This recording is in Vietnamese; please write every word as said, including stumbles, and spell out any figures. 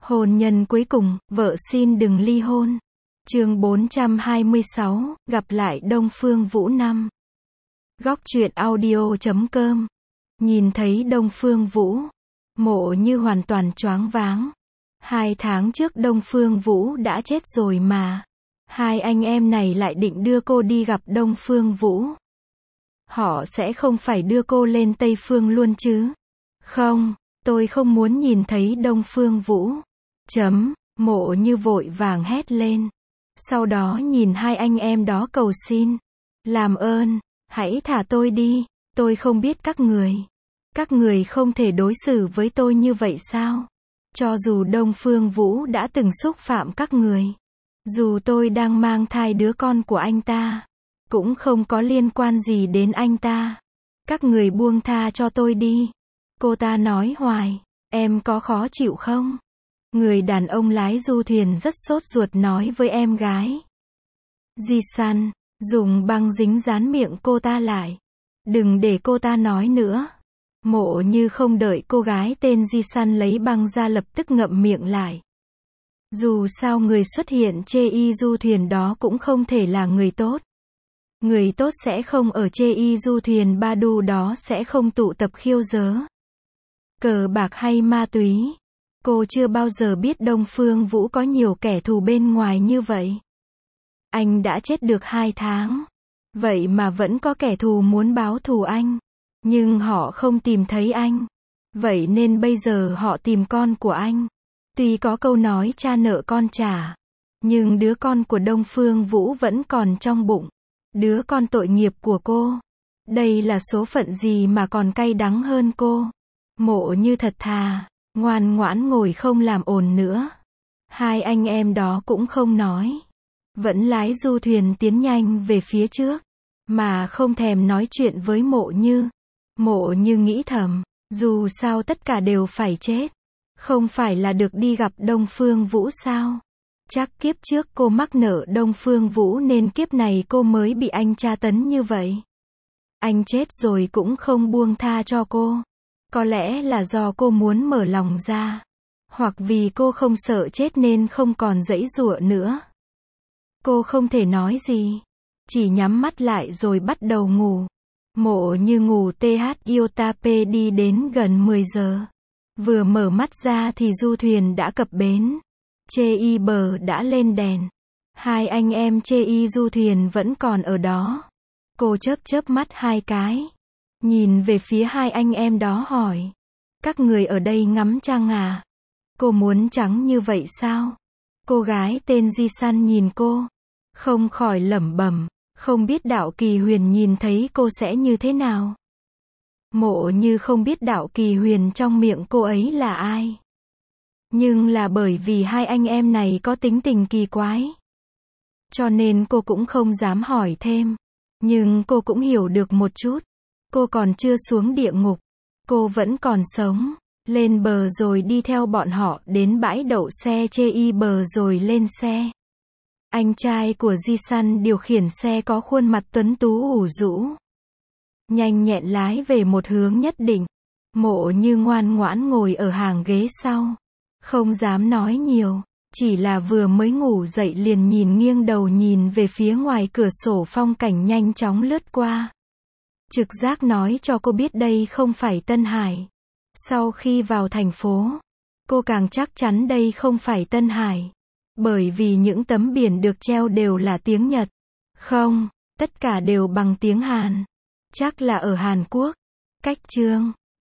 Hôn nhân cuối cùng, vợ xin đừng ly hôn. Chương bốn trăm hai mươi sáu, gặp lại Đông Phương Vũ năm. Góc truyện audio chấm com. Nhìn thấy Đông Phương Vũ, Mộ Như hoàn toàn choáng váng. Hai tháng trước Đông Phương Vũ đã chết rồi mà. Hai anh em này lại định đưa cô đi gặp Đông Phương Vũ. Họ sẽ không phải đưa cô lên Tây Phương luôn chứ? Không, tôi không muốn nhìn thấy Đông Phương Vũ. Chấm, Mộ Như vội vàng hét lên. Sau đó nhìn hai anh em đó cầu xin. Làm ơn, hãy thả tôi đi, tôi không biết các người. Các người không thể đối xử với tôi như vậy sao? Cho dù Đông Phương Vũ đã từng xúc phạm các người. Dù tôi đang mang thai đứa con của anh ta. Cũng không có liên quan gì đến anh ta. Các người buông tha cho tôi đi. Cô ta nói hoài, em có khó chịu không? Người đàn ông lái du thuyền rất sốt ruột nói với em gái. Ji-san, dùng băng dính dán miệng cô ta lại. Đừng để cô ta nói nữa. Mộ Như không đợi cô gái tên Ji-san lấy băng ra lập tức ngậm miệng lại. Dù sao người xuất hiện chê y du thuyền đó cũng không thể là người tốt. Người tốt sẽ không ở chê y du thuyền ba đu đó, sẽ không tụ tập khiêu dớ, cờ bạc hay ma túy. Cô chưa bao giờ biết Đông Phương Vũ có nhiều kẻ thù bên ngoài như vậy. Anh đã chết được hai tháng. Vậy mà vẫn có kẻ thù muốn báo thù anh. Nhưng họ không tìm thấy anh. Vậy nên bây giờ họ tìm con của anh. Tuy có câu nói cha nợ con trả. Nhưng đứa con của Đông Phương Vũ vẫn còn trong bụng. Đứa con tội nghiệp của cô. Đây là số phận gì mà còn cay đắng hơn cô. Mộ Như thật thà, ngoan ngoãn ngồi không làm ồn nữa. Hai anh em đó cũng không nói. Vẫn lái du thuyền tiến nhanh về phía trước. Mà không thèm nói chuyện với Mộ Như. Mộ Như nghĩ thầm, dù sao tất cả đều phải chết. Không phải là được đi gặp Đông Phương Vũ sao? Chắc kiếp trước cô mắc nợ Đông Phương Vũ nên kiếp này cô mới bị anh tra tấn như vậy. Anh chết rồi cũng không buông tha cho cô. Có lẽ là do cô muốn mở lòng ra. Hoặc vì cô không sợ chết nên không còn giãy giụa nữa. Cô không thể nói gì. Chỉ nhắm mắt lại rồi bắt đầu ngủ. Mộ Như ngủ th iota p đi đến gần mười giờ. Vừa mở mắt ra thì du thuyền đã cập bến. Chê y bờ đã lên đèn. Hai anh em chê y du thuyền vẫn còn ở đó. Cô chớp chớp mắt hai cái. Nhìn về phía hai anh em đó hỏi. Các người ở đây ngắm trăng à? Cô muốn trắng như vậy sao? Cô gái tên Ji-san nhìn cô. Không khỏi lẩm bẩm. Không biết Đạo Kỳ Huyền nhìn thấy cô sẽ như thế nào? Mộ Như không biết Đạo Kỳ Huyền trong miệng cô ấy là ai. Nhưng là bởi vì hai anh em này có tính tình kỳ quái. Cho nên cô cũng không dám hỏi thêm. Nhưng cô cũng hiểu được một chút. Cô còn chưa xuống địa ngục. Cô vẫn còn sống. Lên bờ rồi đi theo bọn họ đến bãi đậu xe chê y bờ rồi lên xe. Anh trai của Ji-san điều khiển xe có khuôn mặt tuấn tú ủ rũ. Nhanh nhẹn lái về một hướng nhất định. Mộ Như ngoan ngoãn ngồi ở hàng ghế sau. Không dám nói nhiều. Chỉ là vừa mới ngủ dậy liền nhìn nghiêng đầu nhìn về phía ngoài cửa sổ phong cảnh nhanh chóng lướt qua. Trực giác nói cho cô biết đây không phải Tân Hải. Sau khi vào thành phố, cô càng chắc chắn đây không phải Tân Hải. Bởi vì những tấm biển được treo đều là tiếng Nhật. Không, tất cả đều bằng tiếng Hàn. Chắc là ở Hàn Quốc. Cách chương